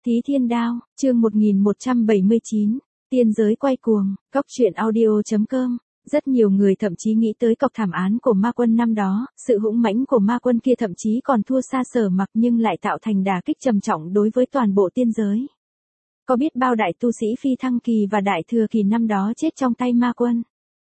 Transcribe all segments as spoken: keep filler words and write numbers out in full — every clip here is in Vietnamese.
Thí Thiên Đao, chương một nghìn một trăm bảy mươi chín, Tiên giới quay cuồng, cóc truyện audio chấm com. Rất nhiều người thậm chí nghĩ tới cọc thảm án của ma quân năm đó, sự hũng mãnh của ma quân kia thậm chí còn thua xa Sở Mặc nhưng lại tạo thành đả kích trầm trọng đối với toàn bộ tiên giới. Có biết bao đại tu sĩ phi thăng kỳ và đại thừa kỳ năm đó chết trong tay ma quân.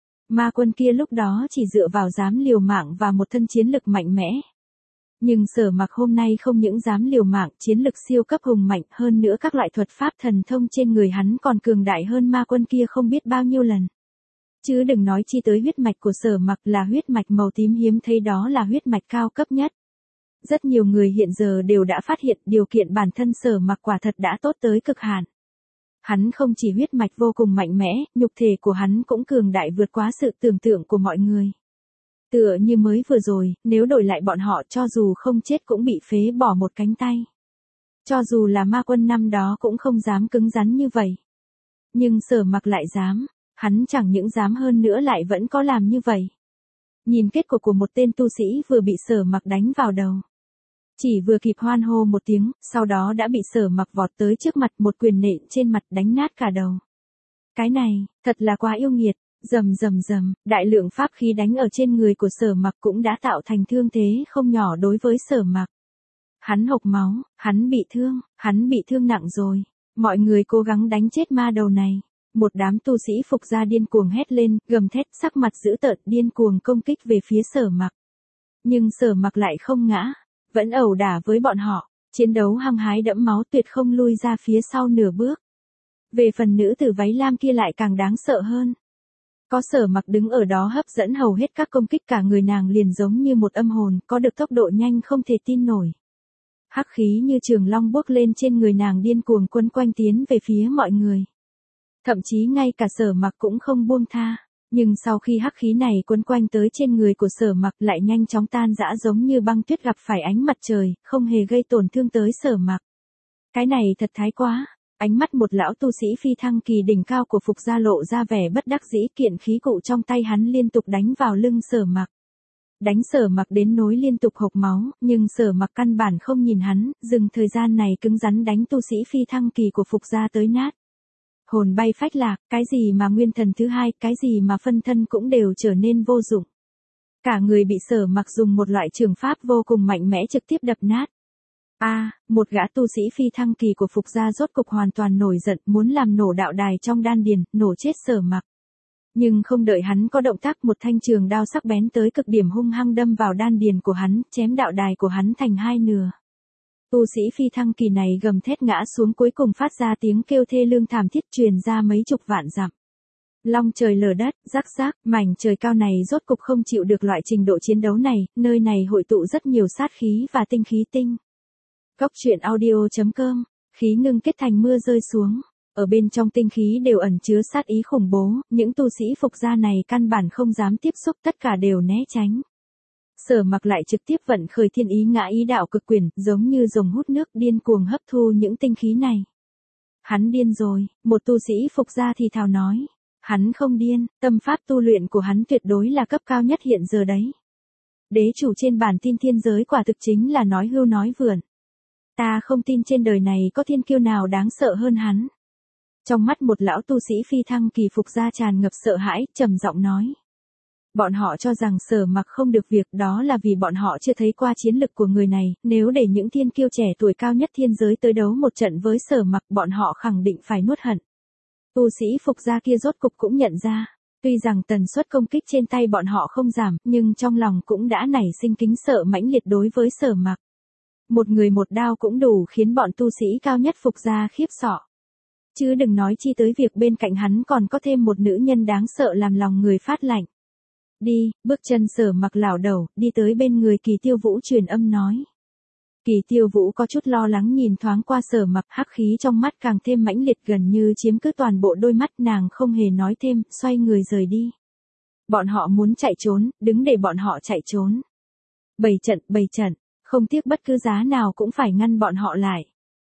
Ma quân kia lúc đó chỉ dựa vào dám liều mạng và một thân chiến lực mạnh mẽ. Nhưng Sở Mặc hôm nay không những dám liều mạng, chiến lực siêu cấp hùng mạnh, hơn nữa các loại thuật pháp thần thông trên người hắn còn cường đại hơn ma quân kia không biết bao nhiêu lần. Chứ đừng nói chi tới huyết mạch của Sở Mặc là huyết mạch màu tím hiếm thấy, đó là huyết mạch cao cấp nhất. Rất nhiều người hiện giờ đều đã phát hiện điều kiện bản thân Sở Mặc quả thật đã tốt tới cực hạn. Hắn không chỉ huyết mạch vô cùng mạnh mẽ, nhục thể của hắn cũng cường đại vượt quá sự tưởng tượng của mọi người. Tựa như mới vừa rồi, nếu đổi lại bọn họ cho dù không chết cũng bị phế bỏ một cánh tay. Cho dù là ma quân năm đó cũng không dám cứng rắn như vậy. Nhưng Sở Mặc lại dám, hắn chẳng những dám hơn nữa lại vẫn có làm như vậy. Nhìn kết cục của một tên tu sĩ vừa bị Sở Mặc đánh vào đầu. Chỉ vừa kịp hoan hô một tiếng, sau đó đã bị Sở Mặc vọt tới trước mặt một quyền nện trên mặt đánh nát cả đầu. Cái này, thật là quá yêu nghiệt. Rầm rầm rầm, đại lượng pháp khí đánh ở trên người của Sở Mặc cũng đã tạo thành thương thế không nhỏ đối với Sở Mặc. Hắn hộc máu, hắn bị thương, hắn bị thương nặng rồi. Mọi người cố gắng đánh chết ma đầu này. Một đám tu sĩ phục gia điên cuồng hét lên, gầm thét, sắc mặt dữ tợn, điên cuồng công kích về phía Sở Mặc. Nhưng Sở Mặc lại không ngã, vẫn ẩu đả với bọn họ, chiến đấu hăng hái đẫm máu, tuyệt không lui ra phía sau nửa bước. Về phần nữ tử váy lam kia lại càng đáng sợ hơn. Có Sở Mặc đứng ở đó hấp dẫn hầu hết các công kích, cả người nàng liền giống như một âm hồn, có được tốc độ nhanh không thể tin nổi. Hắc khí như trường long bốc lên trên người nàng, điên cuồng quấn quanh tiến về phía mọi người. Thậm chí ngay cả Sở Mặc cũng không buông tha, nhưng sau khi hắc khí này quấn quanh tới trên người của Sở Mặc lại nhanh chóng tan rã giống như băng tuyết gặp phải ánh mặt trời, không hề gây tổn thương tới Sở Mặc. Cái này thật thái quá. Ánh mắt một lão tu sĩ phi thăng kỳ đỉnh cao của Phục gia lộ ra vẻ bất đắc dĩ, kiện khí cụ trong tay hắn liên tục đánh vào lưng Sở Mặc. Đánh Sở Mặc đến nối liên tục hộc máu, nhưng Sở Mặc căn bản không nhìn hắn, dừng thời gian này cứng rắn đánh tu sĩ phi thăng kỳ của Phục gia tới nát. Hồn bay phách lạc, cái gì mà nguyên thần thứ hai, cái gì mà phân thân cũng đều trở nên vô dụng. Cả người bị Sở Mặc dùng một loại trường pháp vô cùng mạnh mẽ trực tiếp đập nát. A, à, một gã tu sĩ phi thăng kỳ của Phục gia rốt cục hoàn toàn nổi giận, muốn làm nổ đạo đài trong đan điền, nổ chết Sở Mặc. Nhưng không đợi hắn có động tác, một thanh trường đao sắc bén tới cực điểm hung hăng đâm vào đan điền của hắn, chém đạo đài của hắn thành hai nửa. Tu sĩ phi thăng kỳ này gầm thét ngã xuống, cuối cùng phát ra tiếng kêu thê lương thảm thiết truyền ra mấy chục vạn dặm. Long trời lở đất, rắc rắc, mảnh trời cao này rốt cục không chịu được loại trình độ chiến đấu này, nơi này hội tụ rất nhiều sát khí và tinh khí tinh. Cóc truyện audio chấm com, khí ngưng kết thành mưa rơi xuống, ở bên trong tinh khí đều ẩn chứa sát ý khủng bố, những tu sĩ Phục gia này căn bản không dám tiếp xúc, tất cả đều né tránh. Sở Mặc lại trực tiếp vận khởi thiên ý ngã ý đạo cực quyền, giống như rồng hút nước, điên cuồng hấp thu những tinh khí này. Hắn điên rồi, một tu sĩ Phục gia thì thào nói. Hắn không điên, tâm pháp tu luyện của hắn tuyệt đối là cấp cao nhất hiện giờ đấy. Đế chủ trên bản tin thiên giới quả thực chính là nói hưu nói vượn. Ta không tin trên đời này có thiên kiêu nào đáng sợ hơn hắn. Trong mắt một lão tu sĩ phi thăng kỳ Phục gia tràn ngập sợ hãi, trầm giọng nói. Bọn họ cho rằng Sở Mặc không được việc, đó là vì bọn họ chưa thấy qua chiến lực của người này, nếu để những thiên kiêu trẻ tuổi cao nhất thiên giới tới đấu một trận với Sở Mặc, bọn họ khẳng định phải nuốt hận. Tu sĩ Phục gia kia rốt cục cũng nhận ra, tuy rằng tần suất công kích trên tay bọn họ không giảm, nhưng trong lòng cũng đã nảy sinh kính sợ mãnh liệt đối với Sở Mặc. Một người một đao cũng đủ khiến bọn tu sĩ cao nhất Phục gia khiếp sợ. Chứ đừng nói chi tới việc bên cạnh hắn còn có thêm một nữ nhân đáng sợ làm lòng người phát lạnh. Đi, bước chân Sở Mặc lảo đảo, đi tới bên người Kỳ Tiêu Vũ truyền âm nói. Kỳ Tiêu Vũ có chút lo lắng nhìn thoáng qua Sở Mặc, hắc khí trong mắt càng thêm mãnh liệt, gần như chiếm cứ toàn bộ đôi mắt, nàng không hề nói thêm, xoay người rời đi. Bọn họ muốn chạy trốn, đứng để bọn họ chạy trốn. Bày trận, bày trận, không tiếc bất cứ giá nào cũng phải ngăn bọn họ lại.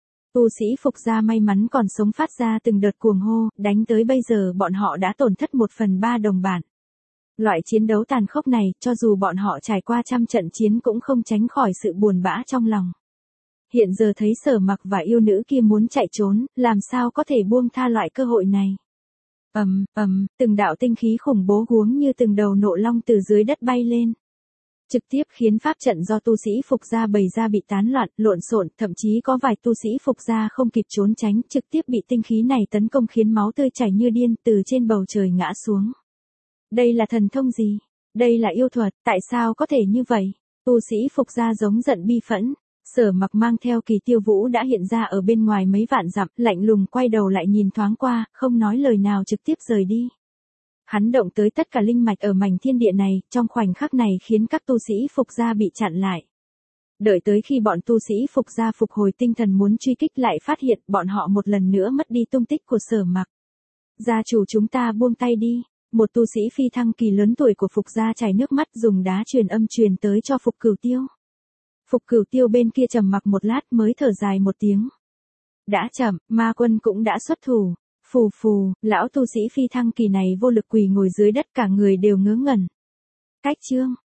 Tu sĩ Phục gia may mắn còn sống phát ra từng đợt cuồng hô, đánh tới bây giờ bọn họ đã tổn thất một phần ba đồng bản. Loại chiến đấu tàn khốc này, cho dù bọn họ trải qua trăm trận chiến cũng không tránh khỏi sự buồn bã trong lòng. hiện giờ thấy Sở Mặc và yêu nữ kia muốn chạy trốn, làm sao có thể buông tha loại cơ hội này. Ầm, ầm, từng đạo tinh khí khủng bố huống như từng đầu nộ long từ dưới đất bay lên. Trực tiếp khiến pháp trận do tu sĩ Phục gia bày ra bị tán loạn, lộn xộn, thậm chí có vài tu sĩ Phục gia không kịp trốn tránh, trực tiếp bị tinh khí này tấn công khiến máu tươi chảy như điên từ trên bầu trời ngã xuống. Đây là thần thông gì? Đây là yêu thuật, tại sao có thể như vậy? Tu sĩ Phục gia giống giận bi phẫn. Sở Mặc mang theo Kỳ Tiêu Vũ đã hiện ra ở bên ngoài mấy vạn dặm, lạnh lùng quay đầu lại nhìn thoáng qua, không nói lời nào trực tiếp rời đi. Hắn động tới tất cả linh mạch ở mảnh thiên địa này, trong khoảnh khắc này khiến các tu sĩ Phục gia bị chặn lại. Đợi tới khi bọn tu sĩ Phục gia phục hồi tinh thần muốn truy kích lại phát hiện bọn họ một lần nữa mất đi tung tích của Sở Mặc. Gia chủ chúng ta buông tay đi. Một tu sĩ phi thăng kỳ lớn tuổi của Phục gia chảy nước mắt dùng đá truyền âm truyền tới cho Phục Cửu Tiêu. Phục Cửu Tiêu bên kia trầm mặc một lát mới thở dài một tiếng. Đã chậm, ma quân cũng đã xuất thủ. Phù phù, lão tu sĩ phi thăng kỳ này vô lực quỳ ngồi dưới đất cả người đều ngớ ngẩn. Cách chương.